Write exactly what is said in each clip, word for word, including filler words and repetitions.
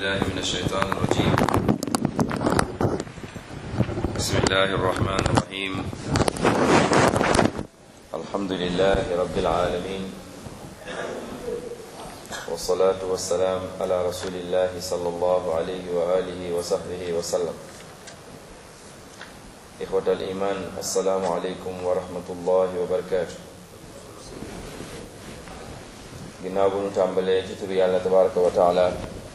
بالله من الشيطان الرجيم بسم الله الرحمن الرحيم الحمد لله رب العالمين والصلاة والسلام على رسول الله صلى الله عليه وآله وصحبه وسلم إخوة الإيمان السلام عليكم ورحمة الله وبركاته ginnaaw bu ñu tàmbalee ci turu yàlla tabaraka wa taala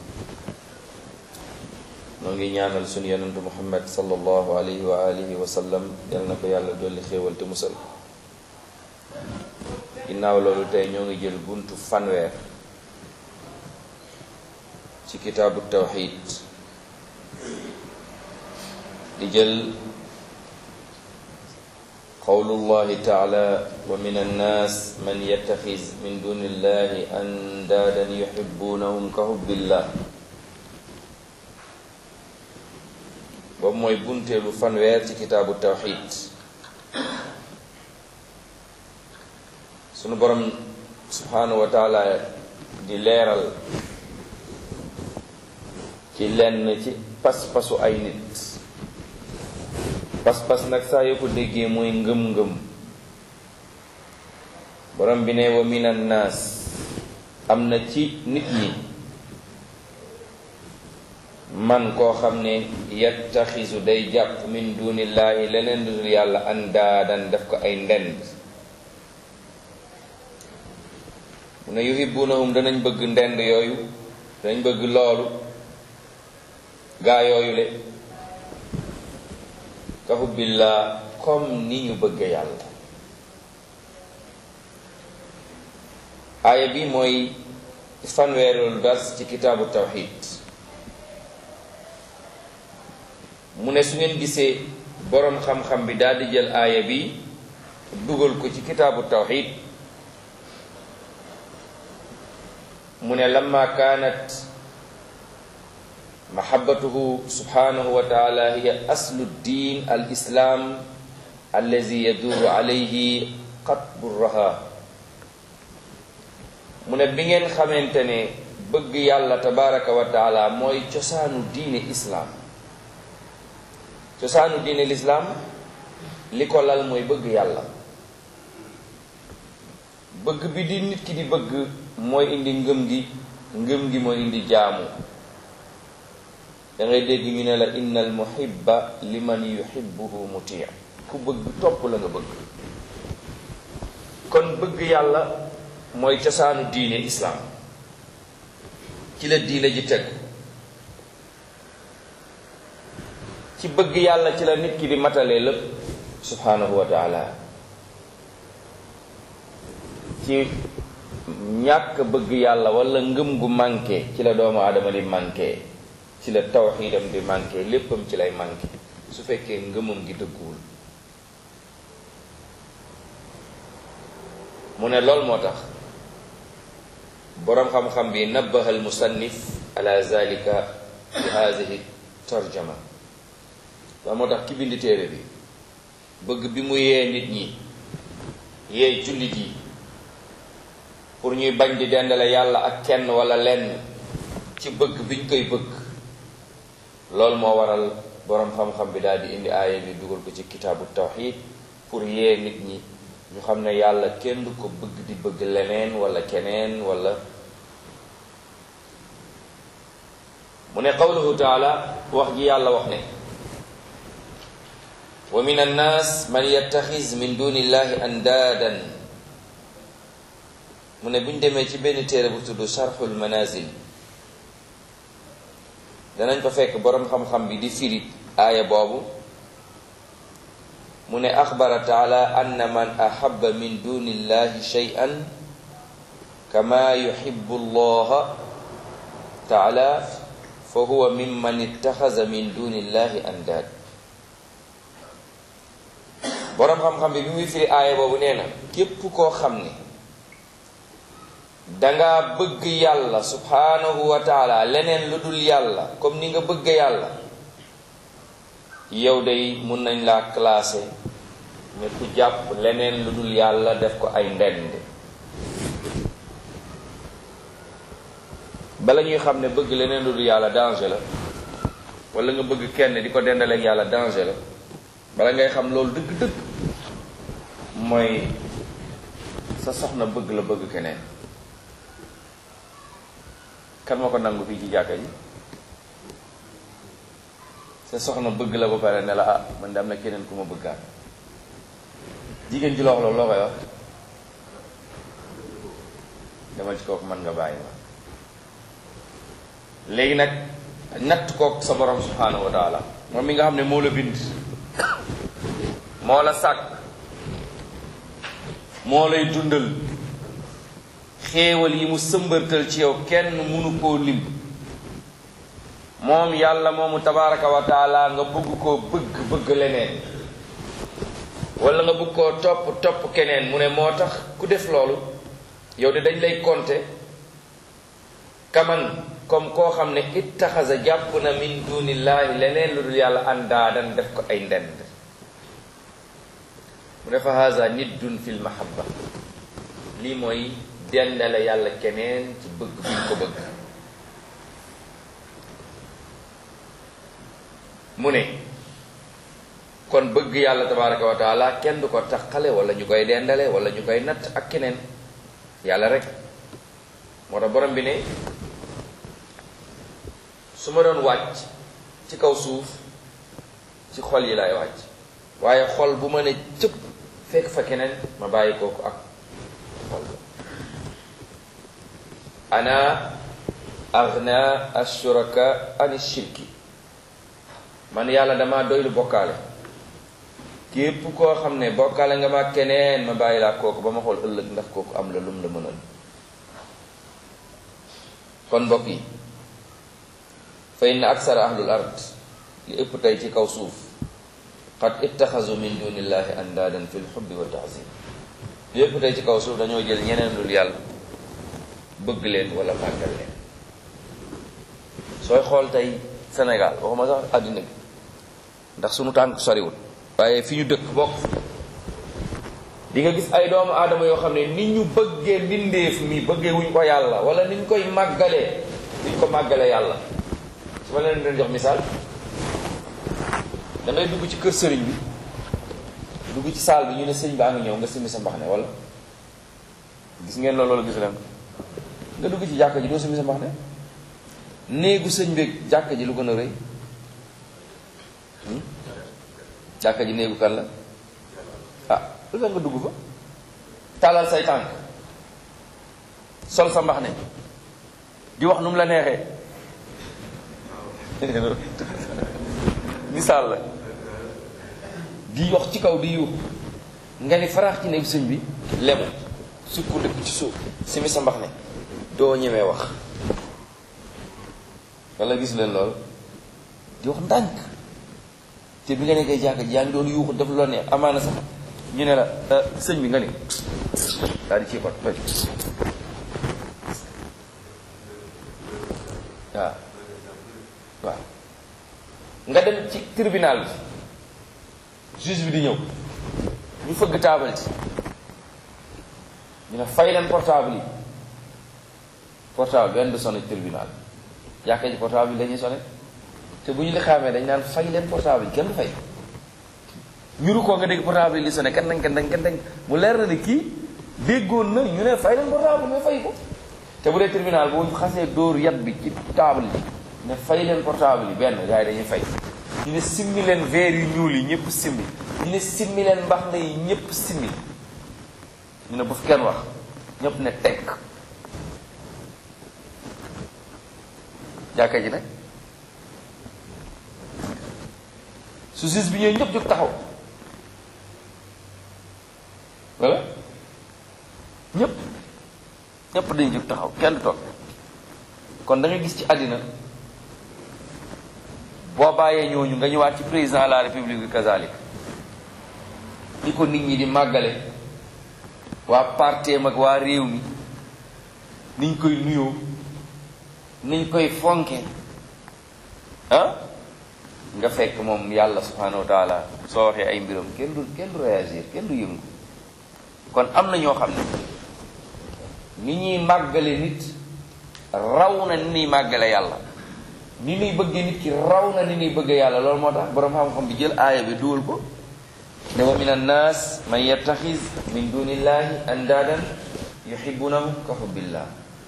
noo ngi ñaanal sunu yonentu muhammad sallallahu alayhi wa alihi wa sallam yal na ko yàlla dolli xéewal te musal ginnaaw loolu tey ñoo ngi jël buntu fanweer ci kitaabu tawxid di jël qawlullahi taala wa min annaas man yattaxiz min dunillahi andaadan yuhibbunahum ka hubbillah boobu mooy bunteelu fanweer ci kitaabu tawxid sunu borom subhaanahu wa taala di leeral ci lenn ci pas-pasu ay nit pas-pas nag saa yoo ko déggee mooy ngëm-ngëm borom bi ne wa minan naas am na ci nit ñi man koo xam ne yattaxisu day jàpp min dunillaahi leneen dudul yàlla andaadan def ko ay ndend mu ne yuhibbunahum danañ bëgg ndend yooyu danañ bëgg loolu gaa yooyu le ka hubbillah comme ni ñu bëgg yàlla aaya bi mooy fanweerul vers ci kitaabu tawxid mu ne su ngeen gisee boroom xam-xam bi daal di jël aaya bi dugal ko ci kitaabu tawxid mu ne lamma kaanat mahabbatuhu subhanahu wa taala hiya aslu ddin al islam allazi yaduru alayhi qatbu raha mu ne bi ngeen xamante ne bëgg yàlla tabaraka wa taala mooy cosaanu diine islaam cosaanu diine lislaam li ko lal mooy bëgg yàlla bëgg bi di nit ki di bëgg mooy indi ngëm gi ngëm gi mooy indi jaamu da ngay dégg ñu ne la innal muhibba liman yuhibbuhu muti' ku bëgg topp la nga bëgg kon bëgg yàlla mooy cosaanu diine islaam ci la diine ji teg ci bëgg yàlla ci la nit ki di matalee lépp subhanahu wa taala ci ñàkk bëgg yàlla wala ngëm gu manqué ci la doomu aadama di manqué ci la tawxiidam di manqué léppam ci lay manqué su fekkee ngëmam gi dëgguwul mu ne lool moo tax boroom xam-xam bi nabbaha al musannif ala zalika bi haadihi tarjama loolu moo tax ki bind téere bi bëgg bi mu yee nit ñi yee jullit yi pour ñuy bañ di dendale yàlla ak kenn wala lenn ci bëgg biñ koy bëgg loolu moo waral boroom xam-xam bi daal di indi aaya bi dugal ko ci kitaabu tawxid pour yee nit ñi ñu xam ne yàlla kenn du ko bëgg di bëgg leneen wala keneen wala mu ne qawluhu taala wax ji yàlla wax ne wa min annaas man yattaxiz min dunillahi andaadan mu ne bu ñu demee ci benn téere bu tudd sharxul manazil danañ ko fekk boroom xam-xam bi di firi aaya boobu mu ne axbara taala anna man ahabba min dunillahi shay'an kama yuhibbu allaha taala fa huwa mimman ittaxaza min dunillahi andaad boroom xam-xam bi bi muy firi aaya boobu nee na képp koo xam ne danga bëgg yàlla subhanahu wa taala leneen lu dul yàlla comme ni nga bëgg yàlla yow day mun nañ laa classé ne ku jàpp leneen lu dul yàlla def ko ay ndend bala ñuy xam ne bëgg leneen lu dul yàlla danger la wala nga bëgg kenn di ko dendaleeg yàlla danger la bala ngay xam loolu dëgg-dëgg mooy sa soxna bëgg la bëgg keneen. kan moo ko nangu fii ci jàkka ji sa soxna bëgg la ba pare ne la ah man de am na keneen ku ma bëggaat jigéen ji la wax loolu loo koy wax demal ci kooku mën nga bàyyi ma léegi nag natt kook sa borom subhanahu wa taala moom mi nga xam ne moo la bind moo la sàkk moo lay dundal xéewal yi mu sëmbërtal ci yow kenn mënu koo lim moom yàlla moomu tabaraka wa taala nga bëgg koo bëgg bëgg leneen wala nga bëgg koo topp topp keneen mu ne moo tax ku def loolu yow de dañ lay compter kaman comme koo xam ne ittaxasa jàpp na min dunillahi leneen lu dul yàlla andaadan def ko ay ndend mu ne fa haza niddun fil mahabba lii mooy dendale yàlla keneen ci bëgg bi ñu ko bëgg mu ne kon bëgg yàlla tabaraka wa taala kenn du ko taxale wala ñu koy dendale wala ñu koy natt ak keneen yàlla rek moo tax borom bi ne su ma doon wàcc ci kaw suuf ci xol yi laay wàcc waaye xol bu ma ne cëpp fekk fa keneen ma bàyyi kooku ak xol ba ana aghna ashuraka ani shirki man yàlla dama doylu bokkaale képp koo xam ne bokkaale nga ma keneen ma bàyyi laa kooku ba ma xool ëllëg ndax kooku am la lum la mënal kon mbokk yi fa inna aksara ahlul ard li ëpp tey ci kaw suuf qad ittaxazu min dunillahi andaadan fil hubbi wa ta'zim li ëpp tey ci kaw suuf dañoo jël ñeneen lul yàlla bëgg leen wala màggal leen sooy xool tey Sénégal waxuma sax àddina bi ndax sunu tànk soriwul waaye fi ñu dëkk bokk di nga gis ay doomu aadama yoo xam ne ni ñu bëggee mbindeef mi bëggee wuñ ko yàlla wala ni ñu koy màggalee duñ ko màggalee yàlla su ma leen leen jox misaal da ngay dugg ci kër sëriñ bi dugg ci saal bi ñu ne sëriñ baa ngi ñëw nga simmi sa mbaxane wala gis ngeen loolu loolu gis leen nga dugg ci jàkka ji doo simmi sa mbaxane néegu sëñ bi jàkka ji lu gën a rëy jàkka ji néegu kan la ah lu tax nga dugg fa tàllal say tànk sol sa mbaxane di wax nu mu la neexee misaal la di wax ci kaw di yuux nga ni faraax ci néegu sëñ bi lemu sukku dëkk ci suuf simi sa mbaxane doo ñemee wax walla gis leen loolu di wax ndànk te bi nga nekkee jàkka ji yaa ngi doon yuuxu def loo neex amaana sax ñu ne la sëñ bi nga ni daal di ci ko toj waaw waaw nga dem ci tribunal bi juge bi di ñëw ñu fëgg taabal ci ñu ne fay leen portable yi portable benn du sonné tribunal jàkka ji portable yi dañuy sonné te bu ñu li xaamee dañ naan fay leen portable yi kenn du fay ñuru koo nga dégg portable yi li sonné kenn dañ kenn dañ kenn dañ mu leer na ne kii déggoon na ñu ne fay leen portable mais fay ko te bu dee tribunal boo xasee dóor yat bi ci table yi ne fay leen portable yi benn gars yi dañuy fay ñu ne simmi leen verre yu ñuul yi ñëpp simmi ñu ne simmi leen mbax na yi ñëpp simmi ñu ne bu fi kenn wax ñëpp ne tekk jàkka ji nag su juge bi ñëwee ñëpp jóg taxaw voilà ñëpp ñëpp dañu jóg taxaw kenn du toog kon da nga gis ci àddina boo bàyyee ñooñu nga ñëwaat ci président de la république bi kazalik ni ko nit ñi di màggale waa parteem ak waa réew mi niñ koy nuyoo niñ koy fonke ah nga fekk moom yàlla subhanahu wa taala soo waxee ay mbiram kenn du kenn du réagir kenn du yëngu kon am na ñoo xam ne ni ñuy màggale nit raw na ni ñuy màggale yàlla, ni ñuy bëggee nit ki raw na ni ñuy bëggee yàlla. loolu moo tax boroom xam-xam bi jël aaya bi duwal ko ne wa min annaas man yattaxiz min dunillahi andaadan yuhibbunahum ka hubbillah.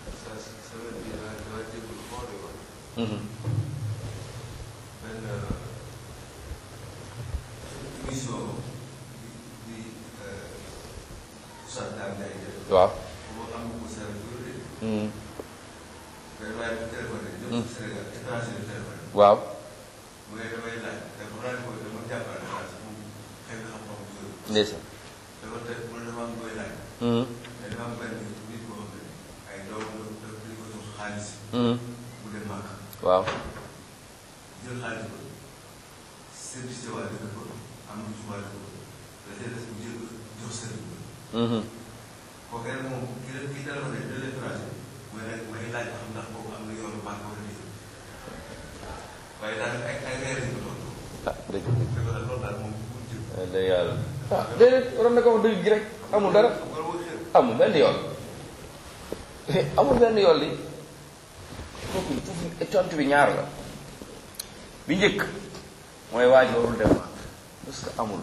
waaw. waaw. ndeysaan. waaw. ah dëgg la yàlla ah déedéet waroon na ko wax dëgg gi rek amul dara amul benn yoon amul benn yoon li foofu foofu tontu bi ñaar la. bi njëkk mooy waaj warul dem parce que amul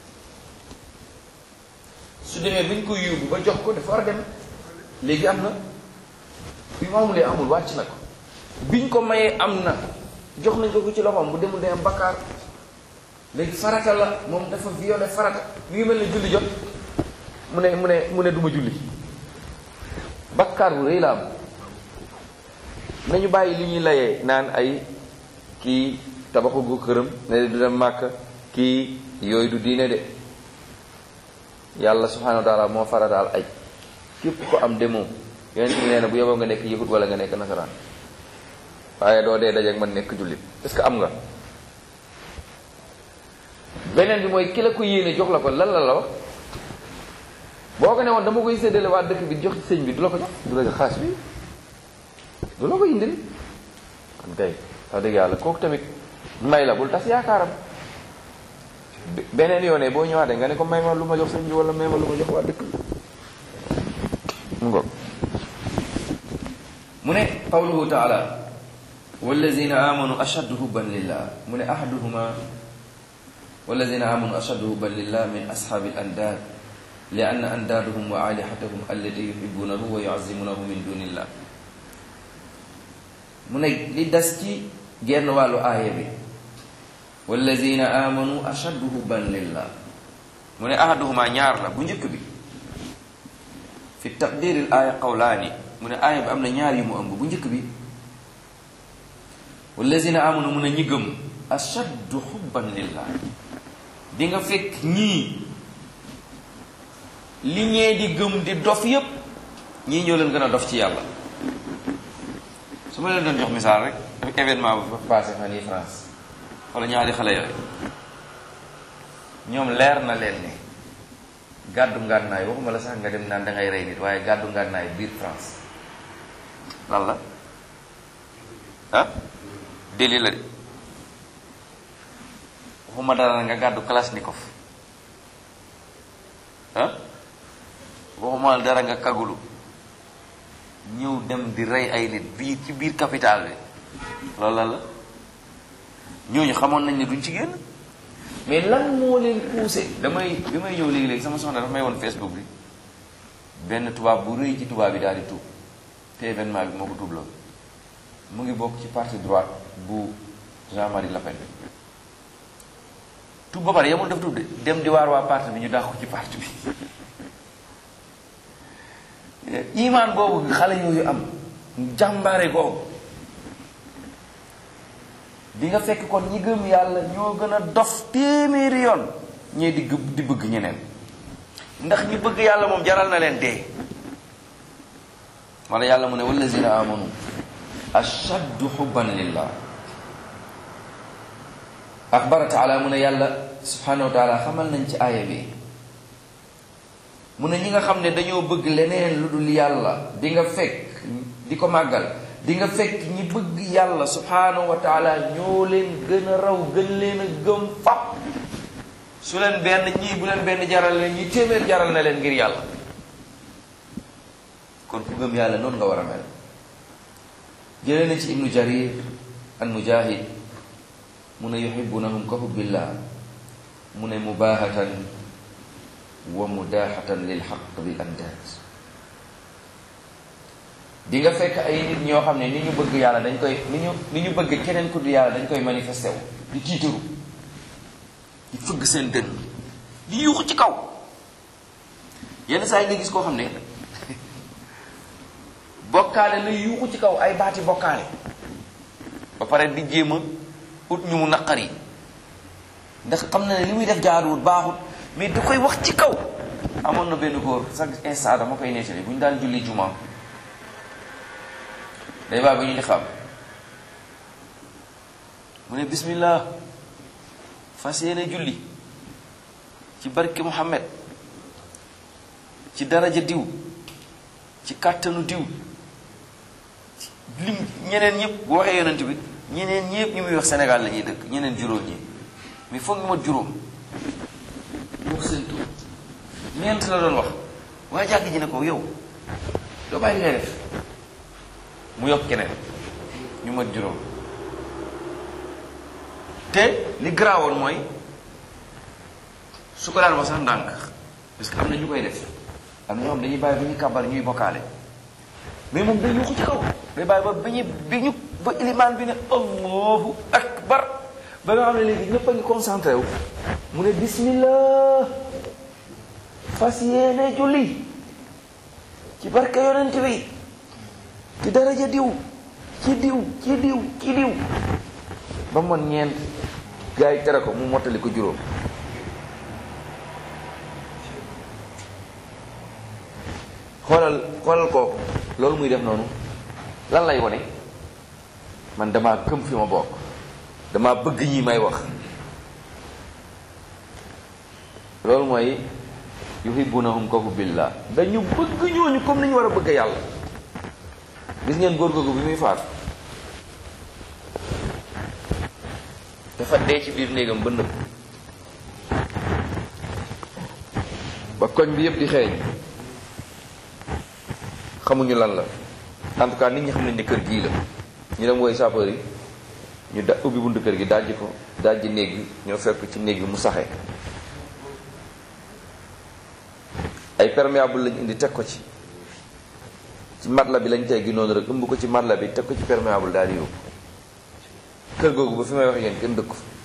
su demee bi ñu ko yóbbu ba jox ko dafa war a dem léegi am na bi mu amulee amul wàcc na ko biñ ko mayee am na jox nañ ko ko ci loxoom bu demul day am bakkaar léegi farata la moom dafa violé farata mi ngi mel ne julli jot mu ne mu ne mu ne duma julli bakkaar bu rëy la am. nañu bàyyi li ñuy layee naan ay kii tabaxu gu këram ne du dem màkk kii yooyu du diine de. yàlla subhanahu wa taala moo farataal aj képp ko am demoo yonent bi nee na bu yeboo nga nekk yahud wala nga nekk nasaraan waaye doo dee dajeek man nekk jullit est-ce que am nga. beneen bi mooy ki la ko yéene jox la ko lan la la wax boo ko ne woon dama koy séddale waa dëkk bi jox sëñ bi du la ko jox du la jox xaas bi du la ko indil kon kay wax dëgg yàlla kooku tamit may la bul tas yaakaaram. beneen yoonee boo ñëwaatee nga ne ko may ma lu ma jox sëñ bi wala may ma lu ma jox waa dëkk bi mu ngoog. mu ne qawluhu taala wallazina amanu ashaddu hubban lillah mu ne ahaduhuma wallazina amanu ashaddu hubban lillah min ashaabi al andaad li anna andaaduhum wa alihatahum allati yuhibbunahu wa yuazzimunahu min dunillah. mu ne li des ci genn wàllu aaya bi wallazina amanu ashaddu hubban lillah mu ne ahaduhuma ñaar la bu njëkk bi fi taqdiril aaya qawlaani mu ne aaya bi am na ñaar yu mu ëmb bu njëkk bi wallazina amanu mu ne ñi gëm ashaddu hubban lillah di nga fekk ñii li ñee di gëm di dof yépp ñii ñoo leen gën a dof ci yàlla. su ma leen doon jox misaal rek ak événement bu passé fan yi France wala ñaari xale yooyu ñoom leer na leen ne gàddu ngànnaay waxuma la sax nga dem naan da ngay rey nit waaye gàddu ngànnaay biir France lan la ah déli la de waxuma dara nga gàddu kalashnikov ah waxuma dara nga kagulu ñëw dem di rey ay nit biir ci biir capitale bi loolu la la ñooñu xamoon nañ ne duñ ci génn mais lan moo leen poussé damay bi may ñëw léegi-léegi sama soxna dafa may woon Facebook bi benn tubaab bu rëy ci tubaab bi daal di tuub te événement bi moo ko tuub loolu mu ngi bokk ci parti droite bu Jean-Marie Le Pen tuub ba pare yamul def tuub de dem di waar waa parti bi ñu dàq ko ci parti bi imaan boobu xale yooyu am jàmbaare googu di nga fekk kon ñi gëm yàlla ñoo gën a dof téeméeri yoon ñee di di bëgg ñeneen ndax ñi bëgg yàlla moom jaral na leen dee. wala yàlla mu ne wallazina amanu ashaddu hubban lillah axbara taala mu ne yàlla subhanahu wa taala xamal nañ ci aaya bi mu ne ñi nga xam ne dañoo bëgg leneen lu dul yàlla di nga fekk di ko màggal di nga fekk ñi bëgg yàlla subhanahu wa taala ñoo leen gën a raw gën leen a gëm fap su leen benn ñii bu leen benn jaral leen ñi téeméer jaral na leen ngir yàlla kon ku gëm yàlla noonu nga war a mel jëlee na ci ibnu jarir an mujahid mu ne yuhibbunahum ka hubbillah mu ne mubahatan wa mudahatan lil haqq bil andad di nga fekk ay nit ñoo xam ne ni ñu bëgg yàlla dañ koy ni ñu ni ñu bëgg keneen ku du yàlla dañ koy manifesté wu di tiitaru di fëgg seen dënn di yuuxu ci kaw yenn saa yi nga gis koo xam ne bokkaale la yuuxu ci kaw ay baati bokkaale ba pare di jéem a ut ñu mu naqar yi ndax xam na ne li muy def jaaduwul baaxut mais da koy wax ci kaw. amoon na benn góor chaque instant dama koy nettali bu ñu daan julli juma day baa ba ñu di xam mu ne bismillah fas yéene julli ci barke Muhammad ci daraja diw ci kàttanu diw lim ñeneen ñëpp bu waxee yonent bi ñeneen ñëpp ñu muy wax Sénégal la ñuy dëkk ñeneen juróom ñi mais foog ñu mat juróom wax seen tur ñeent la doon wax waaye jàkk ji ne ko yow doo bàyyi ngay def mu yokk keneen ñu mat juróom te li garaawoon mooy su ko daan wax sax ndànk parce que am na ñu koy def am na ñoo xam dañuy bàyyi ba ñuy kàbbar ñuy bokkaale mais moom day yuuxu ci kaw day bàyyi ba ba ñu bi ñu ba ilimaan bi ne allahu akbar ba nga xam ne léegi ñëpp a ngi concentré wu mu ne bismillah fas yéene julli ci barke yonent bi ci daraja diw ci diw ci diw ci diw ba mu mën ñeent gaa yi tere ko mu mottali ko juróom xoolal xoolal kooku loolu muy def noonu lan lay wone man damaa gëm fi ma bokk damaa bëgg ñi may wax loolu mooy yuhibbunahum ka hubbillah dañu bëgg ñooñu comme ni ñu war a bëgg yàlla. gis ngeen góor googu bi muy faatu dafa dee ci biir néegam ba nëb ba koñ bi yëpp di xeeñ xamuñu lan la en tout cas nit ñi xam nañ ne kër gii la ñu dem woy sapeur yi ñu da ubbi buntu kër gi dajji ko dajji néeg bi ñoo fekk ci néeg bi mu saxee ay perméable lañ indi teg ko ci ci matla bi lañ teggi noonu rek ëmb ko ci matla bi teg ko ci perméable daal di yóbbu kër googu ba fi may wax ak yéen kenn dëkku fa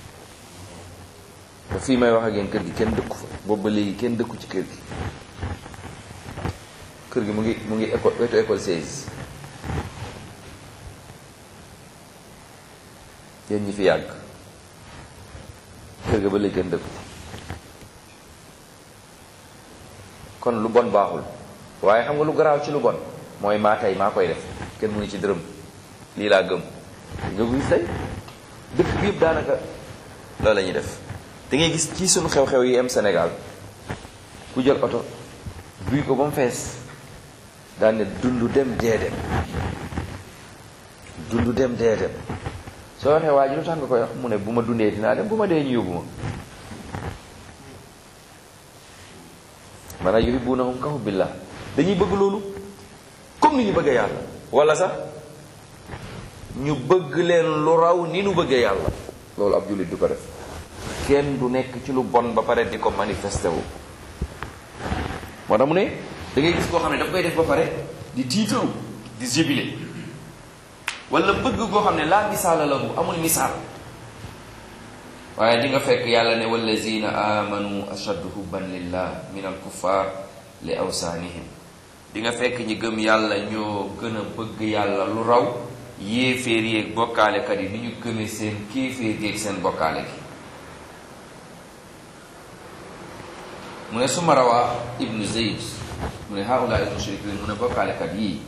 ba fii may wax ak yéen kër gi kenn dëkku fa boobu ba léegi kenn dëkku ci kër gi kër gi mu ngi mu ngi école wetu école seize yéen ñi fi yàgg kër ga ba léegi kenn dëkku kon lu bon baaxul waaye xam nga lu garaaw ci lu bon mooy maa tey maa koy def kenn mënu ci dërëm lii laa gëm nga gis tey dëkk bi yëpp daanaka loolu la ñuy def da ngay gis ci suñu xew-xew yi am Sénégal ku jël oto duy ko ba mu fees daan ne dund dem dee dem dund dem dee dem soo waxee waa ji lu tax nga koy wax mu ne bu ma dundee dinaa dem bu ma dee ñu yóbbu ma maanaam yuhibbunahum ka hubbillah dañuy bëgg loolu comme ni ñu bëggee yàlla wala sax ñu bëgg leen lu raw ni ñu bëggee yàlla loolu ab jullit du ko def kenn du nekk ci lu bon ba pare di ko manifesté wu moo tax mu ne da ngay gis koo xam ne daf koy def ba pare di tiitaru di jébile wala bëgg koo xam ne laa misaala lahu amul misaal waaye di nga fekk yàlla ne wallazina amanu ashaddu hubban lillah min al kuffar li awsaanihim di nga fekk ñi gëm yàlla ñoo gën a bëgg yàlla lu raw yéeféer yeeg bokkaalekat yi ni ñu gëmee seen kéeféer yeeg seen bokkaale gi mu ne suma rawaa ibnu zeyd mu ne haula al mushrikin mu ne bokkaalekat yii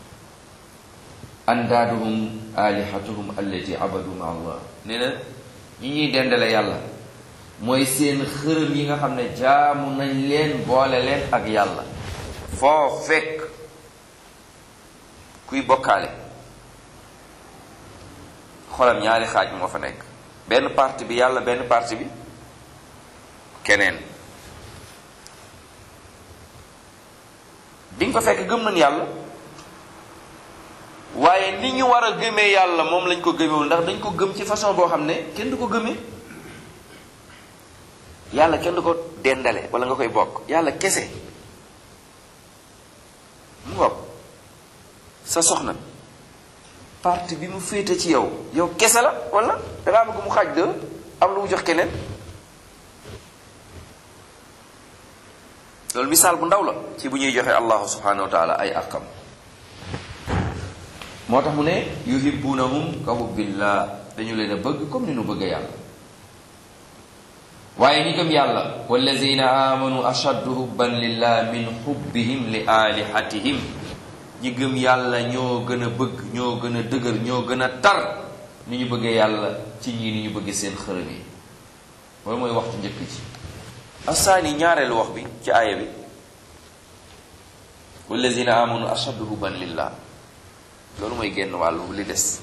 andaaduhum alihatuhum allati abadu ma allah nee na ñi ñuy dendale yàlla mooy seen xërëm yi nga xam ne jaamu nañ leen boole leen ak yàlla foo fekk kuy bokkaale xolam ñaari xaaj moo fa nekk benn partie bi yàlla benn partie bi keneen di nga fa fekk gëm nañ yàlla waaye ni ñu war a gëmee yàlla moom lañ ko gëmewul, ndax dañ ko gëm ci façon boo xam ne kenn du ko gëmee. yàlla kenn du ko dendale wala nga koy bokk, yàlla kese. mu ngoog sa soxna parti bi mu féete ci yow yow kese la, wala dangaa bëgg mu xaaj de am lu mu jox keneen. loolu misaal bu ndaw la ci bu ñuy joxe allahu subhanahu wa taala ay àqam. moo tax mu ne yuhibbunahum ka hubbillah, dañu leen a bëgg comme ni nu bëgg yàlla. waaye ñi gëm yàlla wallazina amanu ashaddu hubban lillah min hubbihim li alihatihim, ñi gëm yàlla ñoo gën a bëgg, ñoo gën a dëgër, ñoo gën a tar ni ñu bëggee yàlla ci ñii ni ñu bëggee seen xërëm yi. loolu mooy waxtu njëkk ci asaani ñaareelu wax bi ci aaya bi wallazina amanu ashaddu hubban lillah, loolu mooy génn wàllu li des.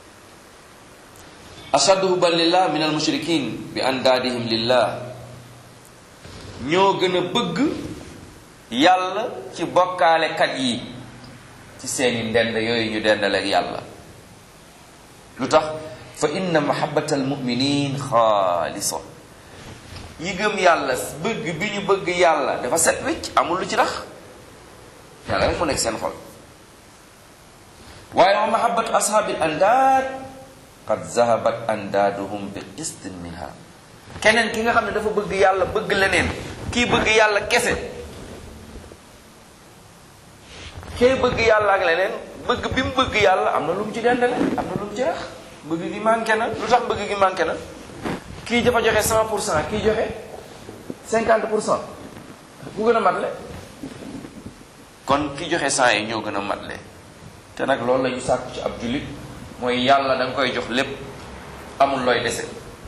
ashaddu hubban lillah min al mushrikin bi andaadihim lillah, ñoo gën a bëgg yàlla ci bokkaalekat yi ci seeni ndend yooyu ñu dendaleeg yàlla. lu tax fa inna mahabbata al muminin xaalisa, ñi gëm yàlla bëgg bi ñu bëgg yàlla dafa set wecc, amul lu ci rax, yàlla rek mu nekk seen xol. waaye wa mahabbatu ashaabil andaad qad zahabat andaaduhum bi qistin minha, keneen ki nga xam ne dafa bëgg yàlla bëgg leneen, kii bëgg yàlla kese, kee bëgg yàlla ak leneen, bëgg bi mu bëgg yàlla am na lu mu ci dendale, am na lu mu ci rax, bëgg gi manqué na. lu tax bëgg gi manqué na? kii dafa joxe cent pour cent, kii joxe cinquante pour cent, ku gën a matle? kon ki joxe cent yi ñoo gën a matle. te nag loolu la ñu sàkku ci ab jullit, mooy yàlla da nga koy jox lépp, amul looy dese.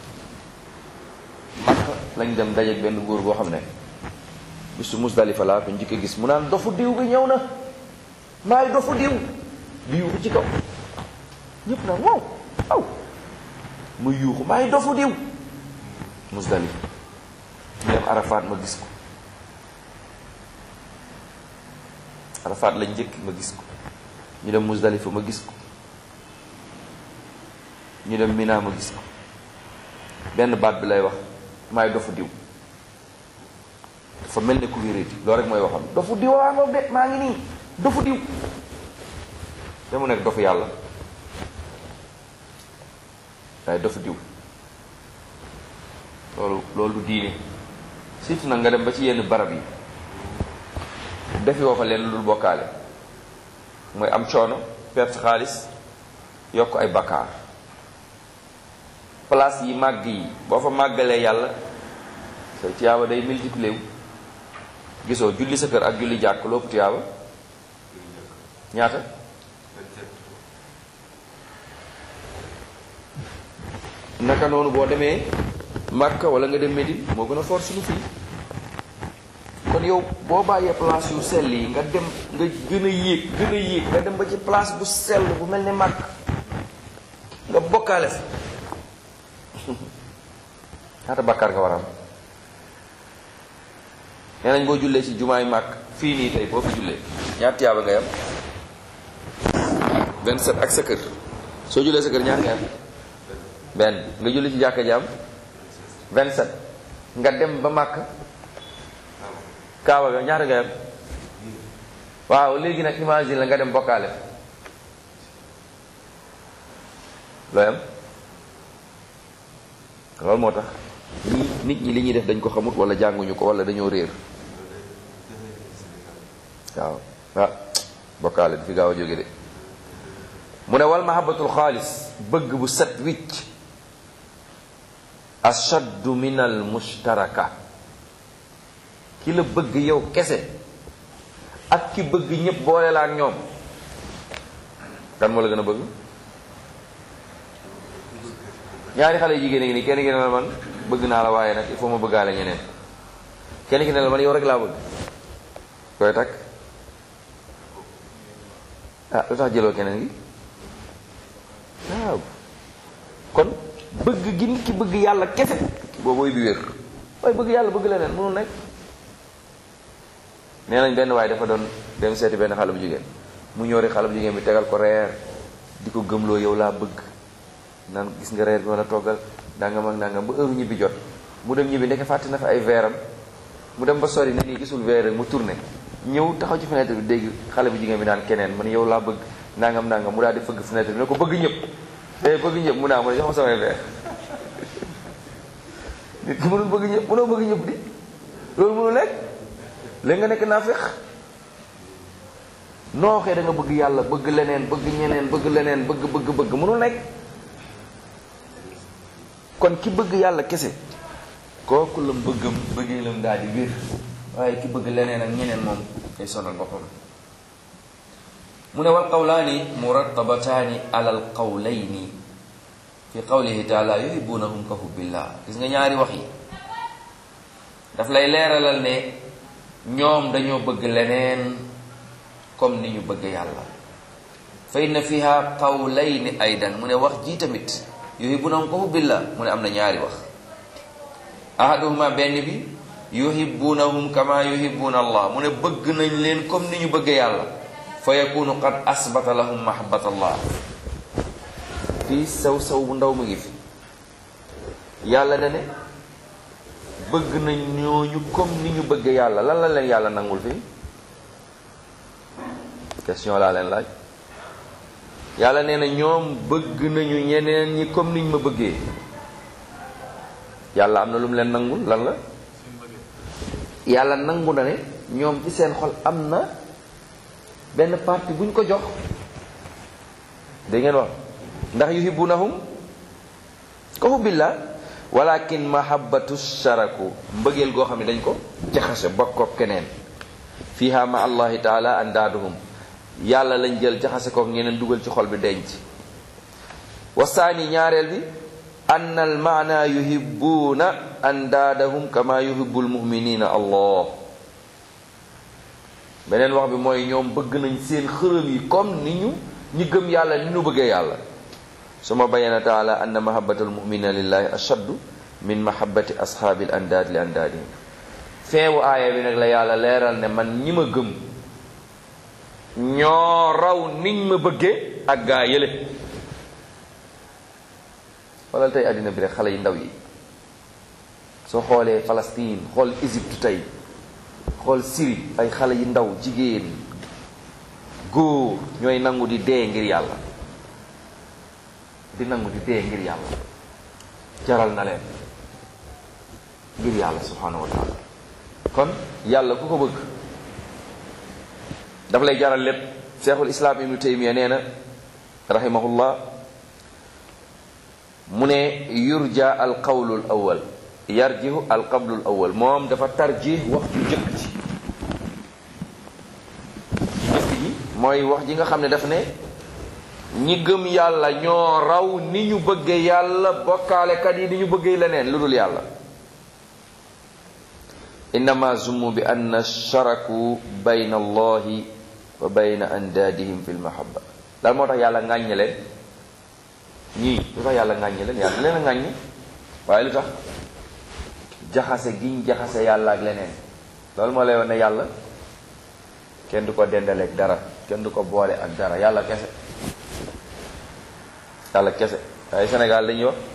Makka lañ dem dajeek benn góor boo xam ne bisu Musdalifa laa ko njëkk a gis, mu naan dofu diw bi ñëw na, maay dofu diw di yuuxu ci kaw, ñëpp naan waaw waaw muy yuuxu maay dofu diw. Musdalifa ñu dem Arafat ma gis ko, Arafat lañ njëkk ma gis ko, ñu dem Musdalifa ma gis ko, ñu dem Mina ma gis ko, benn baat bi lay wax maay dofu diw. dafa mel ne ku wéréti, loolu rek mooy waxam, dofu diw waa moom de maa ngi nii dofu diw, te mu nekk dofu yàlla, waaye dofu diw. loolu loolu du diine. surtout nag nga dem ba ci yenn barab yi defi woo fa leen lu dul bokkaale, mooy am coono, perte xaalis, yokk ay bakkaar. place yi màgg yi boo fa màggalee yàlla say tiyaaba day multiplier wu. gisoo julli sa kër ak julli jàkk lopp tiyaaba ñaata? naka noonu boo demee Makka wala nga dem Médine moo gën a fort suñu fii. kon yow boo bàyyee place yu sell yi nga dem nga gën a yéeg gën a yéeg nga dem ba ci place bu sell bu mel ne Makka nga bokkaale fa ñaata bàkkaar nga war a am. nee nañ boo jullee ci jumaay Makka fii nii tey boo fi jullee ñaata tiyaaba ngay am? vingt-sept ak sa kër. soo jullee sa kër ñaata ngay am? benn. nga julli ci jàkka jaam vingt-sept. nga dem ba Makka kaaba ga ñaata ngay am? waaw léegi nag imagine la nga dem bokkaale looy am. loolu moo tax ñi nit ñi li ñuy def dañ ko xamut wala jànguñu ko wala dañoo réer. waaw ah bokkaale du fi gaaw a jóge de. mu ne wal mahabbatul xaalis, bëgg bu set wicc, ashaddu min al mushtaraka. ki la bëgg yow kese ak ki bëgg ñëpp boole la ak ñoom, kan moo la gën a bëgg? ñaari xale jigéen ngi nii, kenn ki ne la man bëgg naa la waaye nag il faut ma bëggaale ñeneen, kenn ki ne la man yow rek laa bëgg. koy takk ah lu tax jëloo keneen gi? waaw kon bëgg gi nit ki bëgg yàlla kese boobooy bi wér, waaye bëgg yàlla bëgg leneen mënul nekk. nee nañ benn waaye dafa doon dem seeti benn xale bu jigéen, mu ñëw rek xale bu jigéen bi tegal ko reer di ko gëmloo yow laa bëgg naan gis nga reer bi ma la toggal nangam ak nangam ba heure ñibbi jot mu dem ñibbi ndeke fàtte na fa ay veeram mu dem ba sori ne nii gisul veer rek mu tourné ñëw taxaw ci fenêtre bi dégg xale bu jigéen bi naan keneen man yow laa bëgg nangam nangam mu daal di fëgg fenêtre bi ne ko bëgg ñëpp te bëgg ñëpp mu naa mu ne jox ma samay veer nit ki mënul bëgg ñëpp mënoo bëgg ñëpp di loolu mënul nekk léegi nga nekk naa fex noo xee da nga bëgg yàlla bëgg leneen bëgg ñeneen bëgg leneen bëgg bëgg bëgg mënul nekk kon ki bëgg yàlla kese kooku lam bëggam bëggee lam daal di wér waaye ki bëgg leneen ak ñeneen moom day sonal boppam mu ne wal qawlaani murattabataani alal qawlayni fi qawlihi taala yuhibbunahum ka hubbillah gis nga ñaari wax yi daf lay leeralal ne ñoom dañoo bëgg leneen comme ni ñu bëgg yàlla fa inna fiha qawlayni aydan mu ne wax ji tamit yuhibbunahum ka hubbillah mu ne am na ñaari wax ahaduhuma benn bi yuhibbunahum kama yuhibbuna allah mu ne bëgg nañ leen comme ni ñu bëgg yàlla fa yakunu qad asbata lahum mahabbata allah fii saw saw bu ndaw mu ngi fi yàlla da ne bëgg nañ ñooñu comme ni ñu bëgg yàlla lan la leen yàlla nangul fii question laa leen laaj yàlla nee na ñoom bëgg nañu ñeneen ñi comme niñ ma bëggee yàlla am na lu mu leen nangul lan la yàlla nangu na ne ñoom ci seen xol am na benn partie bu ñu ko jox da ngeen wax ndax yuhibbunahum ka hubbillah walakin mahabbatu sharaku mbëggeel goo xam ne dañ ko jaxase bokk ko keneen fiha ma allahi taala andaaduhum yàlla lañ jël jaxase kook ñeneen dugal ci xol bi denc wasaani ñaareel bi ann al maana yuhibbuna andaadahum kama yuhibbu al muminina allah beneen wax bi mooy ñoom bëgg nañ seen xërëm yi comme ni ñu ñi gëm yàlla ni ñu bëggee yàlla suma bayana taala anna mahabbata al muminina lillahi ashaddu min mahabbati ashaabi al andaad li andaadihim feewu aaya bi nag la yàlla leeral ne man ñi ma gëm ñoo raw niñ ma bëggee ak gaa yële xoolal tey àddina bi rek xale yu ndaw yi soo xoolee Palestine xool Égypte tey xool Syrie ay xale yu ndaw jigéen góor ñooy nangu di dee ngir yàlla di nangu di dee ngir yàlla jaral na leen ngir yàlla subhanahu wa taala kon yàlla ku ko bëgg daf lay jaral lépp cheikhul islam ibnu taymiya nee na rahimahullah mu ne yurja al qawlu al awal yarjihu al qablu al awal moom dafa tarjih wax ju jëkk ci jëkk ji mooy wax ji nga xam ne daf ne ñi gëm yàlla ñoo raw ni ñu bëggee yàlla bokkaalekat yi ni ñu bëggee leneen lu dul yàlla innama zummu bi anna sharaku bayna allahi wa bayna andaadihim fi lmahabba daal moo tax yàlla ŋàññe leen ñii lu tax yàlla ŋàññe leen yàlla leen a ŋàññe waaye lu tax jaxase giñ jaxase yàlla ak leneen loolu moo lay wax ne yàlla kenn du ko dendaleeg dara kenn du ko boole ak dara yàlla kese yàlla kese waaye Sénégal dañuy wax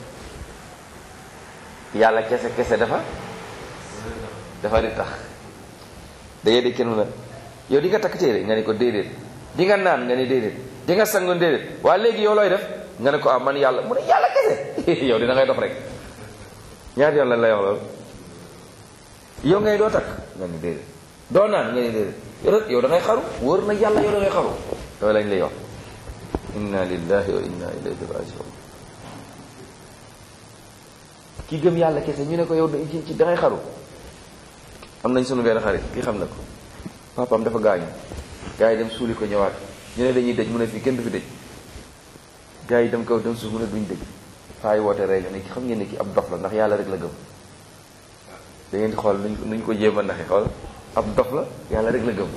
yàlla kese kese dafa dafa di tax da ngay dégg kenn mu ne yow di nga takk téere nga ne ko déedéet di nga naan nga ne déedéet di nga sangoon déedéet waaye léegi yow looy def nga ne ko ah man yàlla mu ne yàlla kese yow dina ngay dox rek ñaata yoon lañ lay wax loolu yow ngay doo takk nga ne déedéet doo naan nga ne déedéet yow da ngay xaru wóor na yàlla yow da ngay xaru loolu lañ lay wax inna lillahi wa inna ilayhi rajiun ki gëm yàlla kese ñu ne ko yow ci ci da ngay xaru am nañ sunu benn xarit kii xam na ko papaam dafa gaañu gars yi dem suuli ko ñëwaat ñu ne dañuy dëj mu ne fii kenn du fi dëj gars yi dem kaw dem suuf mu ne duñ dëj faay woote rey la ne ki xam ngeen ne ki ab dof la ndax yàlla rek la gëm da ngeen di xool nuñ nuñ ko jéem a naxe xool ab dof la yàlla rek la gëm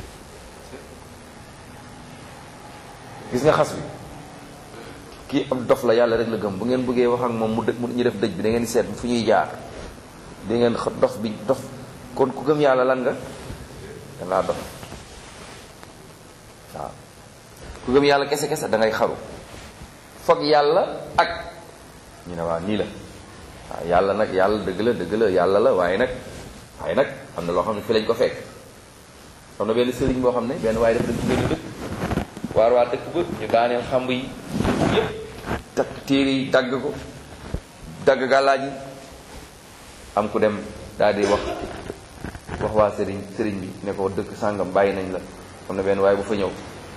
gis nga xas bi kii ab dof la yàlla rek la gëm bu ngeen bëggee wax ak moom mu dë ñu def dëj bi da ngeen di seet fu ñuy jaar da ngeen dof bi dof kon ku gëm yàlla lan nga dangaa dof waaw ku gëm yàlla kese kese da ngay xaru foog yàlla ak ñu ne waaw nii la waaw yàlla nag yàlla dëgg la dëgg la yàlla la waaye nag waaye nag am na loo xam ne fi lañ ko fekk. am na benn sëriñ boo xam ne benn waaye def dañ ko benn dëkk waar waa dëkk ba ñu daaneel xamb yi yëpp takk téere yi dagg ko dagg gàllaaj yi am ku dem daal di wax wax waa sëriñ sëriñ bi ne ko dëkk sàngam bàyyi nañ la am na benn waaye bu fa ñëw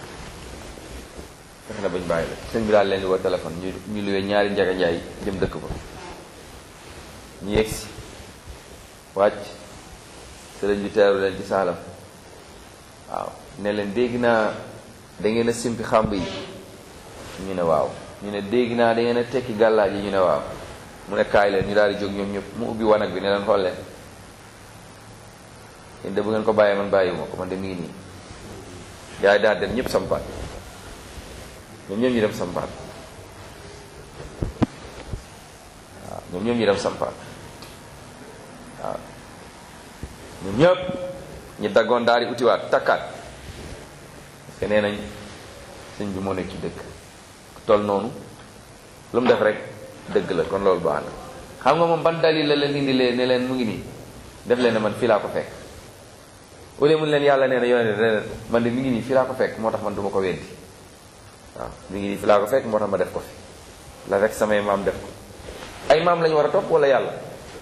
fexe na bañ bàyyi la sëriñ bi daal leen di woo téléphone ñu ñu luwee ñaari njaga njaay jëm dëkk ba ñu yegsi wàcc sëriñ bi teeru leen ci saalam waaw ne leen dégg naa da ngeen a simpi xàmb yi ñu ne waaw ñu ne dégg naa da ngeen a tekki gàllaaj yi ñu ne waaw mu ne kaay leen ñu daal di jóg ñoom ñëpp mu ubbi wanag bi ne leen xool leen yéen de bu ngeen ko bàyyee man bàyyiwuma ko man de mi ngi nii gars yi daal dem ñëpp sampaat ñoom ñëpp ñu dem sampaat waaw ñoom ñëpp ñu dem sampaat waaw ñoom ñëpp ñu daggoon daal di utiwaat takkaat parce que nee nañ sëñ bi moo nekk ci dëkk toll noonu lu mu def rek dëgg la kon loolu baax na xam nga moom ban dalil la leen indi leen ne leen mu ngi nii def leen ne man fii laa ko fekk au lieu mun leen yàlla nee na yonente ne man de mi ngi nii fii laa ko fekk moo tax man du ma ko weddi waaw mi ngi nii fii laa ko fekk moo tax ma def ko fi la fekk samay maam def ko ay maam lañu war a topp wala yàlla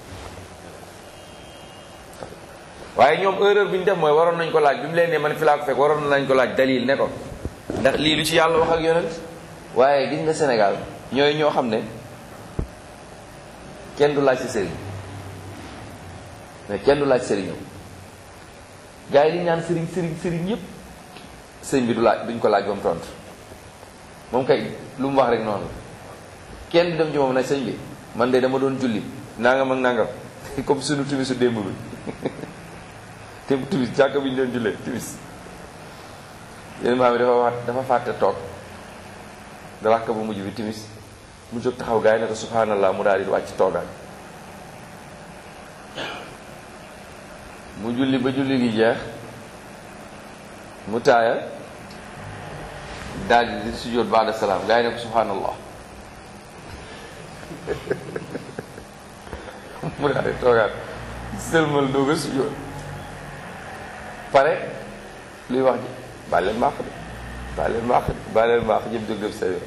waaye ñoom erreur bi ñu def mooy waroon nañ ko laaj bi mu leen ne man fi laa ko fekk waroon nañ ko laaj dalil ne ko ndax lii lu ci yàlla wax ak yonent waaye gis nga Sénégal ñooy ñoo xam ne kenn du laaj si sëriñ mais kenn du laaj sëriñam gars yi li ñu naan sëriñ sëriñ sëriñ yëpp sëriñ bi du laaj duñ ko laaj ba mu tontu moom kay lu mu wax rek noonu kenn du dem ci moom nag sëñ bi man de dama doon julli nangam ak nangam comme sunu timisu démb bi te timis jàkk bi ñu doon jullee timis yéen maam yi dafa wax dafa fàtte toog da rakk bu mujj bi timis mu jóg taxaw gars yi ne ko subhanallah mu daal di wàcc toogaat mu julli ba julli gi jeex mu taaya daal di sujjóot baada salaam gars yi ne ko subhanallah mu daal di toogaat sëlmal doog a sujjóot pare luy wax ji baal leen maax de baal leen maax de baal leen maax jëm jóg def sa yoon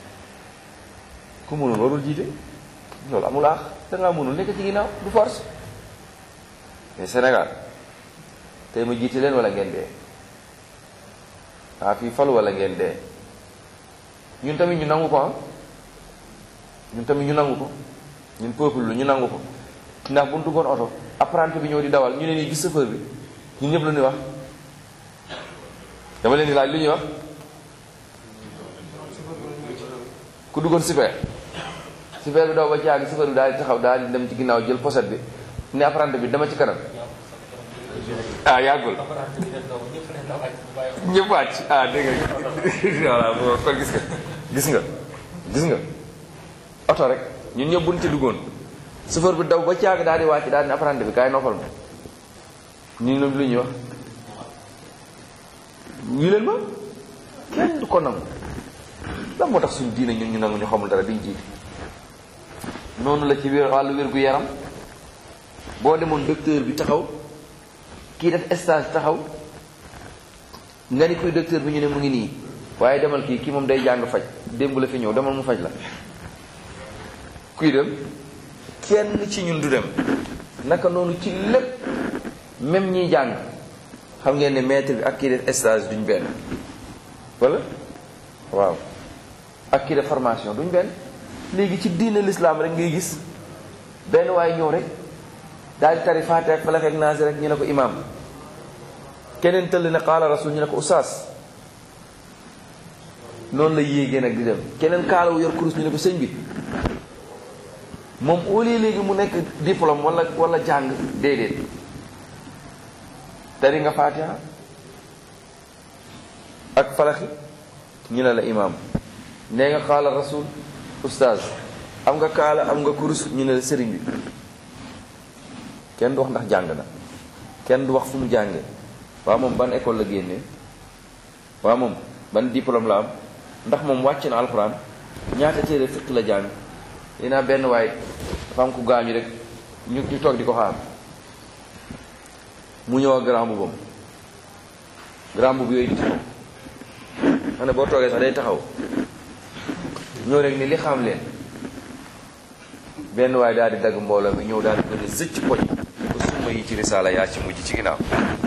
ku mënul warul jiite loolu amul aax dangaa mënul nekk ci ginnaaw du force mais Sénégal tey ma jiite leen wala ngeen dee waa fii falu wala ngeen dee ñun tamit ñu nangu ko ah ñun tamit ñu nangu ko ñun peuple lu ñu nangu ko ndax bu ñu duggoon oto apprenti bi ñëw di dawal ñu ne nii gis chauffeur bi ñun ñëpp lu ñuy wax dama leen di laaj lu ñuy wax ku duggoon super super bi daw ba caagi chauffeur bi daal di taxaw daal di dem ci ginnaaw jël pochette bi ne apprenti bi dama ci kanam ah yàggul ñëpp wàcc ah dégg nga voilà kon gis nga gis nga gis nga oto rek ñun ñëpp buñ ci duggoon chauffeur bi daw ba caagi daal di wàcc daal di apprenti bi kaay noppal ma ñu ne lu ñuy wax ñu leen ma kenn du ko nangu lan moo tax suñu diine ñun ñu nangu ñu xamul dara diñ jiite noonu la ci wér wàllu wér gu yaram boo demoon docteur bi taxaw kii def stage taxaw nga ni kuy docteur bi ñu ne mu ngi nii waaye demal kii kii moom day jàng faj démb la fi ñëw demal mu faj la kuy dem kenn ci ñun du dem naka noonu ci lépp même ñiy jàng xam ngeen ne maître bi ak kii def stage duñ benn wala waaw ak kii def formation duñ benn léegi ci diine l'islam rek ngay gis benn waaye ñëw rek daal di tari Faatiha ak Falaq ak Naas rek ñu ne ko imaam keneen tëll ne qaala rasul ñu ne ko ustaas noonu la yéegee nag di dem keneen kaalawu yor kurus ñu ne ko sëñ bi moom au lieu léegi mu nekk diplôme wala wala jàng déedéet tari nga Faatiha ak Falaq ñu ne la imaam nee nga qaala rasul ustaas am nga kaala am nga kurus ñu ne la sëriñ bi kenn du wax ndax jàng na kenn du wax fu mu jàngee waaw moom ban école la génnee waaw moom ban diplôme la am ndax moom wàcc na alxuraan ñaata téere fiq la jàng dinaa benn waay dafa am ku gaañu rek ñu ñu toog di ko xaar mu ñëw ak grand boubam grand boubou yooyu di taxaw xam ne boo toogee sax day taxaw ñëw rek ni li xam leen benn waay daal di dagg mbooloo mi ñëw daal di gën a zëcc poñ ba summa yi ci risaala yaa ci mujj ci ginnaaw.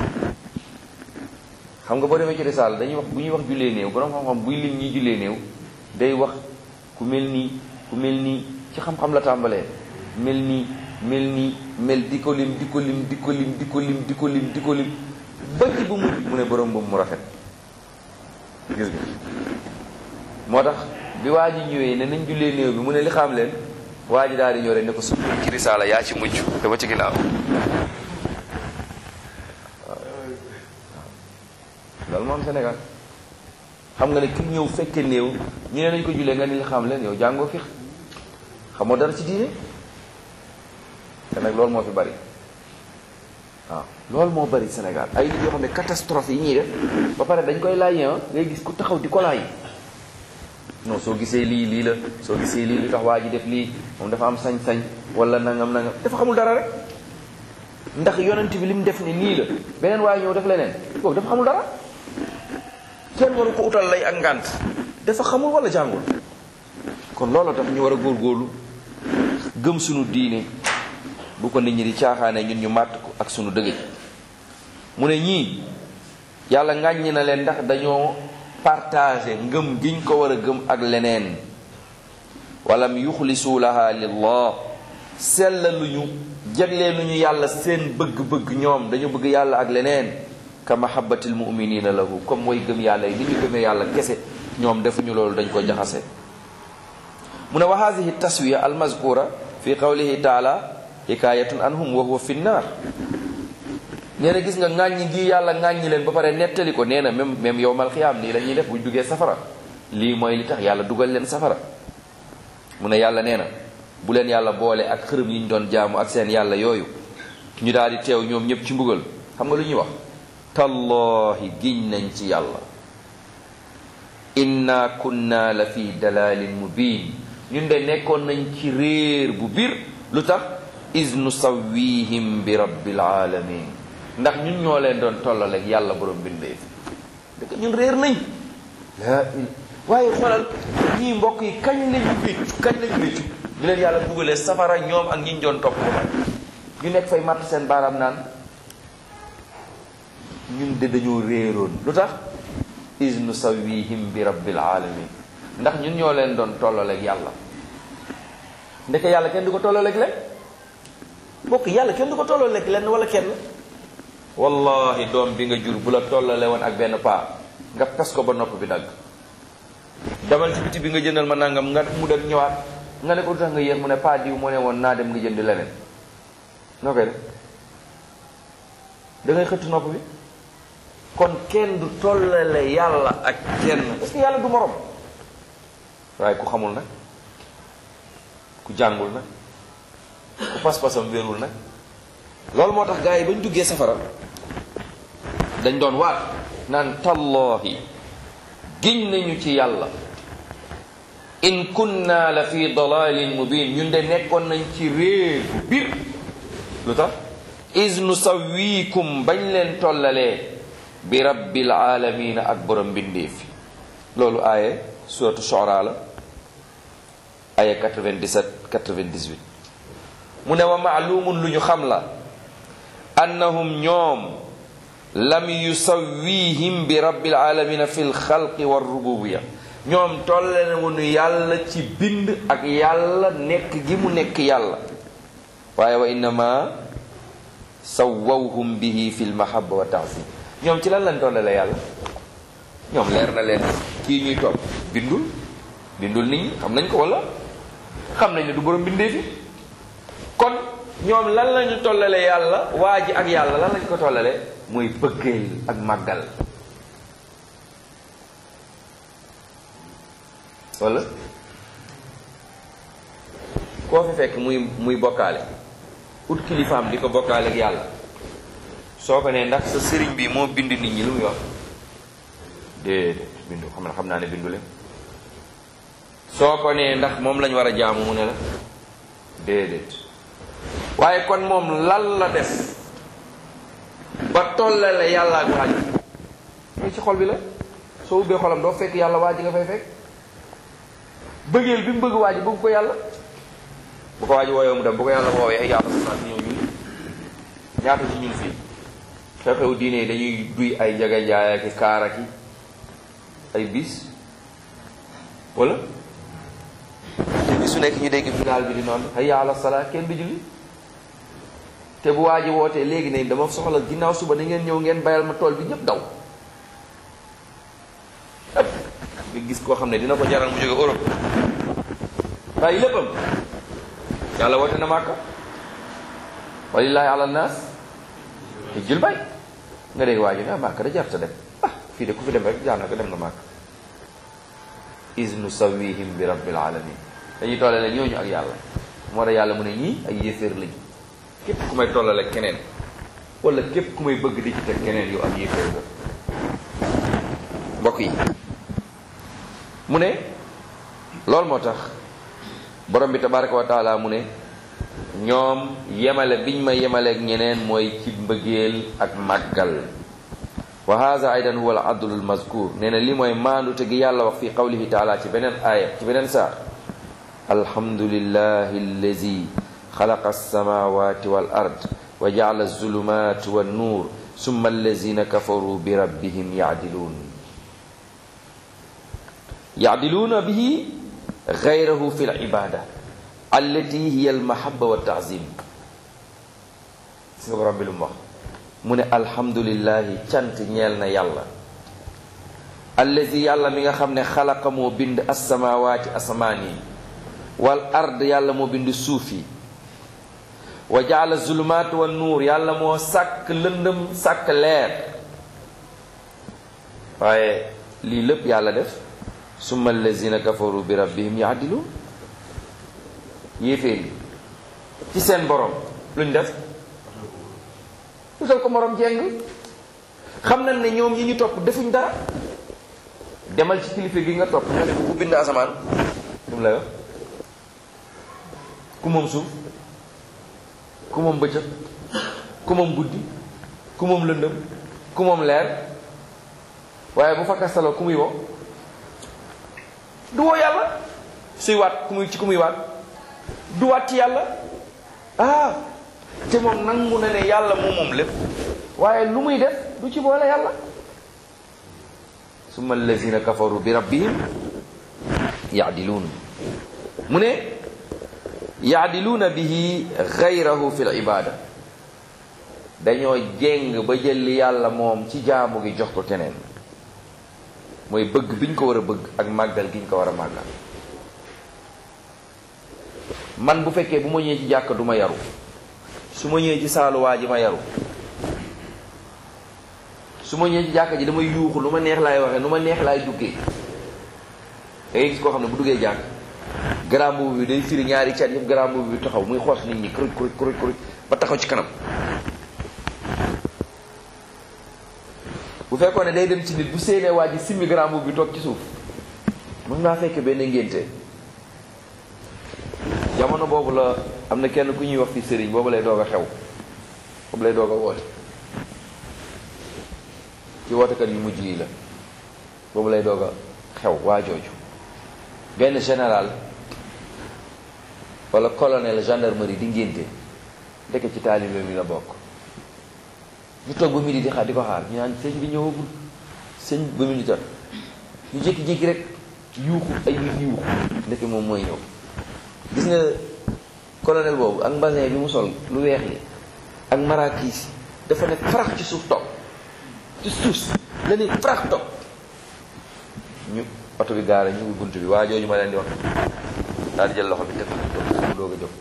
xam nga boo demee ci risaala dañuy wax bu ñuy wax jullee néew borom xam-xam buy lim ñuy jullee néew day wax ku mel nii ku mel nii ci xam-xam la tàmbalee mel nii mel nii mel di ko lim di ko lim di ko lim di ko lim di ko lim di ko lim ba ci bu mujj mu ne borom boobu mu rafet gis nga moo tax bi waa ji ñëwee ne nañ jullee néew bi mu ne li xam leen waa ji daal di ñëw rek ne ko su ci risaala yaa ci mujj dama ci ginnaaw loolu moom Sénégal xam nga ne ki ñëw fekke néew ñu ne nañ ko jullee nga ni li xam leen yow jàngoo fi xamoo dara ci diine te nag loolu moo fi bari waaw loolu moo bari Sénégal ay nit yoo xam ne catastrophe yi ñuy def ba pare dañ koy laaj ngay gis ku taxaw di ko laaj non soo gisee lii lii la soo gisee lii lu tax waa ji def lii moom dafa am sañ-sañ wala nangam nangam dafa xamul dara rek ndax yonent bi li mu def ni nii la beneen waaye ñëw def leneen kooku dafa xamul dara kenn waru ko utal lay ak ngànt dafa xamul wala jàngul kon loolu tax ñu war a góorgóorlu gëm sunu diine bu ko nit ñi di caaxaane ñun ñu màtt ko ak sunu dëgg mu ne ñii yàlla ŋàññi na leen ndax dañoo partagé ngëm giñ ko war a gëm ak leneen walam yuxlisu laha lillah sellaluñu jagleeluñu yàlla seen bëgg-bëgg ñoom dañu bëgg yàlla ak leneen ka mahabbatil muminina lahu comme mooy gëm yàlla yi li ñu gëmee yàlla kese ñoom defuñu loolu dañ ko jaxase mu ne wa hadihi taswiya almazkura fi qawlihi taala hikayatun anhum wa huwa fi nnar nee na gis nga ŋàññi gi yàlla ŋàññi leen ba pare nettali ko nee na même même yowmal xiyaam nii la ñuy def buñ duggee safara lii mooy li tax yàlla dugal leen safara mu ne yàlla nee na bu leen yàlla boole ak xërëm yi ñu doon jaamu ak seen yàlla yooyu ñu daal di teew ñoom ñëpp ci mbugal xam nga lu ñuy wax tallahi giñ nañ ci yàlla inna kunna la fi dalalin mubin ñun de nekkoon nañ ci réer bu biir lu tax is nusawwihim bi rabbil alamin ndax ñun ñoo leen doon tollal ak yàlla borom bindee fi dëgg ñun réer nañ la waaye xoolal ñii mbokk yi kañ lañu réccu kañ lañu réccu ñu leen yàlla buggalee safara ñoom ak ñi ñu doon topp ba ñu nekk fay matt seen baaraam naan ñun de dañoo réeroon lu tax is nusawwihim bi rabbil alamin ndax ñun ñoo leen doon tollal ak yàlla ndeke yàlla kenn du ko tollal ak leen mbokk yàlla kenn du ko tollal ak leen wala kenn wallahi doom bi nga jur bu la tollale woon ak benn paa nga pes ko ba nopp bi dagg demal ci biti bi nga jëndal ma nangam nga mu dem ñëwaat nga ne ko du tax nga yéex mu ne paa diw moo ne woon naa dem nga jënd leneen noo koy def da ngay xëtt nopp bi kon kenn du tollale yàlla ak kenn parce que yàlla du morom waaye ku xamul nag ku jàngul nag ku pas-pasam wérul nag loolu moo tax gars yi bañ duggee safara dañ doon waat naan tallahi giñ nañu ci yàlla in kunna la fi dalalin mubin ñun de nekkoon nañ ci réer bu bir lu tax is nusawwikum bañ leen tollalee bi rabbil alamin ak borom mbindeefi loolu aaye suratu Shu'ara la aaye quatre-vingt-dix-sept quatre-vingt-dix-huit mu ne wa maalumun lu ñu xam la annahum ñoom lam yusawwihim bi rabbil alamin fi lxalqi wa rububiya ñoom tolle na wonu yàlla ci bind ak yàlla nekk gi mu nekk yàlla waaye wa innama sawwawhum bihi fi lmahabba wa ta'zim ñoom ci lan lañ tolle la yàlla ñoom leer na leen kii ñuy topp bindul bindul nit ñi xam nañ ko wala xam nañ ne du borom bindee fi kon ñoom lan lañu tollale yàlla waa ji ak yàlla lan lañ ko tollale mooy bëggeel ak màggal wala koo fi fekk muy muy bokkaale ut kilifaam di ko bokkaale ak yàlla soo ko ne ndax sa sëriñ bi moo bind nit ñi lu muy wax déedéet bindu xam na xam naa ne bindu leen soo ko nee ndax moom lañ war a jaamu mu ne la déedéet. waaye kon moom lan la def ba tollale yàlla ak waa ji muy ci xol bi la. soo ubbee xolam doo fekk yàlla waa ji nga fay fekk. bëggeel bi mu bëgg waa ji bëgg ko yàlla. bu ko waa ji woowee mu dem bu ko yàlla woowee ay yàlla sax ñëw ñun ñaata ci ñun fii xew-xew diine yi dañuy duy ay jaga njaay ak kaar ak ay bis wala te bisu nekk ñu dégg bilaal bi di noonu ay yàlla salaa kenn du julli. te bu waa ji wootee léegi ne dama soxla ginnaaw suba da ngeen ñëw ngeen bayal ma tool bi ñëpp daw. nga gis koo xam ne dina ko jaral mu jóge Europe bàyyi léppam yàlla woote na Màkka walillahi ala naas te jël bay nga dégg waa ji ne Màkka da jarta dem ah fii de ku fi dem rek daanaka dem na Màkka. is nusawwihim bi rabbil alamin dañuy tollale ñooñu ak yàlla. moo tax yàlla mu ne ñii ay yéeféer lañ. képp ku may tollale keneen wala képp ku may bëgg di ci teg keneen yow ak yéeféer la. mbokk yi mu ne loolu moo tax borom bi tabaraka wa taala mu ne ñoom yemale biñ ma yemaleeg ñeneen mooy ci mbëggeel ak màggal. wa hadha aydan huwa al adlu al mazkur nee na li mooy maandute gi yàlla wax fi qawlihi taala ci beneen aaya ci beneen saar alhamdulillahi allazi xalaqa alsamawati wal ard wa jaala alzulumat wan nur summa allazina kafaru bi rabbihim yaadiluun yaadiluuna bihi gayrahu fi libada allati hiya almahaba wa taazim. si nga borom bi lu mu wax mu ne alhamdulillahi cant ñeel na yàlla allazi yàlla mi nga xam ne xalaqa moo bind assamaawaati asamaan yi wal ard yàlla moo bind suuf yi wa jaala zulumaat wa nuur yàlla moo sàkk lëndëm sàkk leer. waaye lii lépp yàlla def summa allazina kafaru bi rabbihim yaadiluun yéeféer yi ci seen borom luñ def utal ko morom jeng. xam nañ ne ñoom ñi ñu topp defuñ dara. demal ci kilifa gi nga topp nga ne ku bind asamaan lu mu lay wax ku moom suuf ku moom bëccëg ku moom guddi ku moom lëndëm ku moom leer. waaye bu fakka salo ku muy woo du woo yàlla. suy waat ku muy ci ku muy waat du waat ci yàlla. ah te moom nangu na ne yàlla moom moom lépp waaye lu muy def du ci boole yàlla. summa allazina kafaru bi rabbihim yaadiluun mu ne yaadiluuna bihi gayrahu fi l ibada dañoo jéng ba jël li yàlla moom ci jaamu gi jox ko keneen. mooy bëgg biñ ko war a bëgg ak màggal giñ ko war a màggal. man bu fekkee bu ma ñëwee ci jàkk du ma yaru su ma ñëwee ci saaluwaa ji ma yaru su ma ñëwee ci jàkk ji damay yuuxu lu ma neex laay waxee lu ma neex laay duggee. da ngay gis koo xam ne bu duggee jàkk grand mbubb bi day firi ñaari cat yëpp grand mbubb bi taxaw muy xoos nit ñi kuruj kuruj kuruj kuruj ba taxaw ci kanam. bu fekkoon ne day dem ci nit bu séenee waa ji simmi grand mbubb bi toog ci suuf mën naa fekk benn ngénte. jamono boobu la am na kenn ku ñuy wax fi sëriñ boobu lay doog a xew boobu lay doog a woote ci wootekat yu mujj yi la boobu lay doog a xew waa jooju benn général wala colonel gendarmerie di ngénte ndeke ci taalibe mi la bokk. ñu toog ba midi di xaar di ko xaar ñu naan sëñ bi ñëwagul sëñ ba midi jot ñu jékki-jékki rek yuuxu ay nit yuuxu ndeke moom mooy ñëw. gis nga colonel boobu ak mbasin bi mu sol lu weex li ak marakiis dafa ne farax ci suuf toog ci suuf la ne farax toog ñu oto bi gaara ñu ngi bunt bi waa jooju ma leen di wax daal di jël loxo bi teg mu doog a jóg.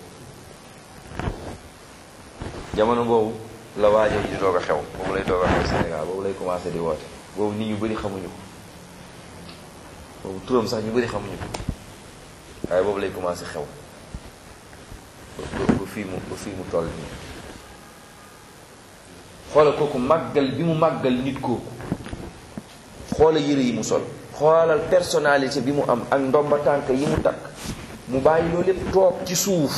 jamono boobu la waa jooju di doog a xew boobu lay doog a xew Sénégal boobu lay commencé di woote boobu nit ñu bëri xamuñu ko boobu turam sax ñu bëri xamuñu ko waaye boobu lay commencé xew ba fii mu ba fii mu toll nii. xoola kooku màggal bi mu màggal nit kooku xoola yére yi mu sol xoolal personnalité bi mu am ak ndomba tànk yi mu takk mu bàyyi loolu lépp toog ci suuf.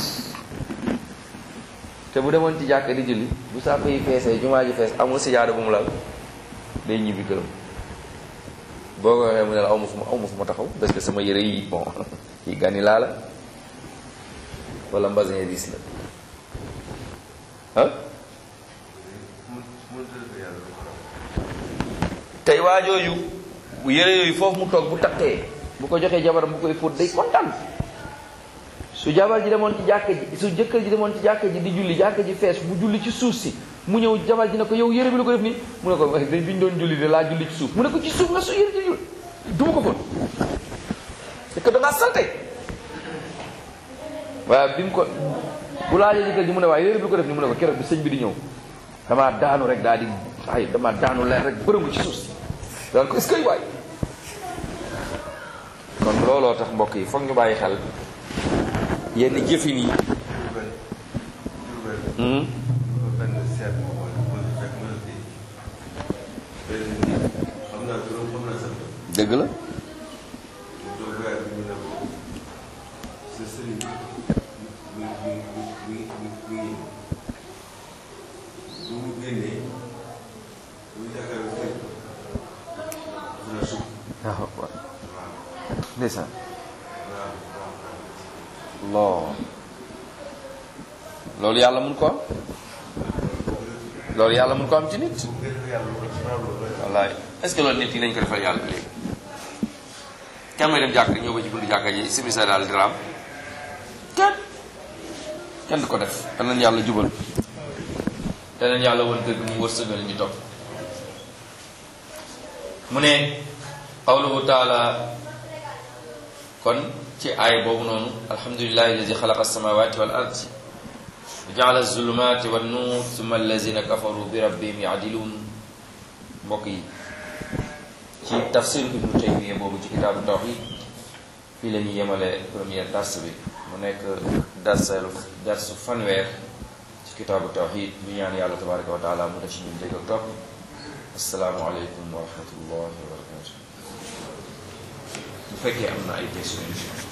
te bu demoon ci jàkka di julli bu sàpp yi feesee jumaa ji fees amul sijaada bu mu lal day ñibbi këram boo ko waxee mu ne la aw ma fu ma aw ma fu ma taxaw parce que sama yére yi bon yi gani laa la wala mbasin ris la ah tey waa jooju bu yére yooyu foofu mu toog bu takkee bu ko joxee jabaram bu koy fóot day kontaan su jabar ji demoon ci jàkka ji su jëkkër ji demoon ci jàkka ji di julli jàkka ji fees mu julli ci suuf si mu ñëw jabar ji ne ko yow yére bi la ko def nii mu ne ko dañ biñ doon julli de laa julli ci suuf mu ne ko ci suuf nga su yére ji julli duma ko fóot c'est que dangaa salte waaye bi mu ko bu laajee jëkkër ji mu ne waaye yére bi la ko def nii mu ne ko keroog bi sëñ bi di ñëw damaa daanu rek daal di ay damaa daanu leen rek bërëngu ci suuf si daal ko est-ce que waay kon looloo tax mbokk yi foog ñu bàyyi xel yenn jëfin yi dëgg la waaw ndeysaan loo loolu yàlla mun ko am loolu yàlla mun ko am ci nit wallaay est-ce que loolu nit yi nañ ko defal yàlla léegi kenn may dem jàkk ñëw ba ci buntu jàkka ji simisa daal diraam kenn kenn du ko def danañ yàlla jubal danañ yàlla woon dëgg mu wërsëgal ñu topp mu ne qawluhu taala kon ci aay boobu noonu alhamdulillahi alladi xalaqa alsamawati wal ard wa jaala alzulumati wan nuur summa allazina kafaru bi rabbihim yaadiluun mbokk yi ci tafsir ibnu taymiya boobu ci kitaabu tawhid fii la ñuy yemale première dars bi mu nekk darsalu darsu fanweer ci kitaabu tawhid bu ñaan yàlla tabaraka wa taala mu def ci ñun dégg ak topp assalaamu aleykum wa rahmatullahi wa barakatuh bu fekkee am na ay questions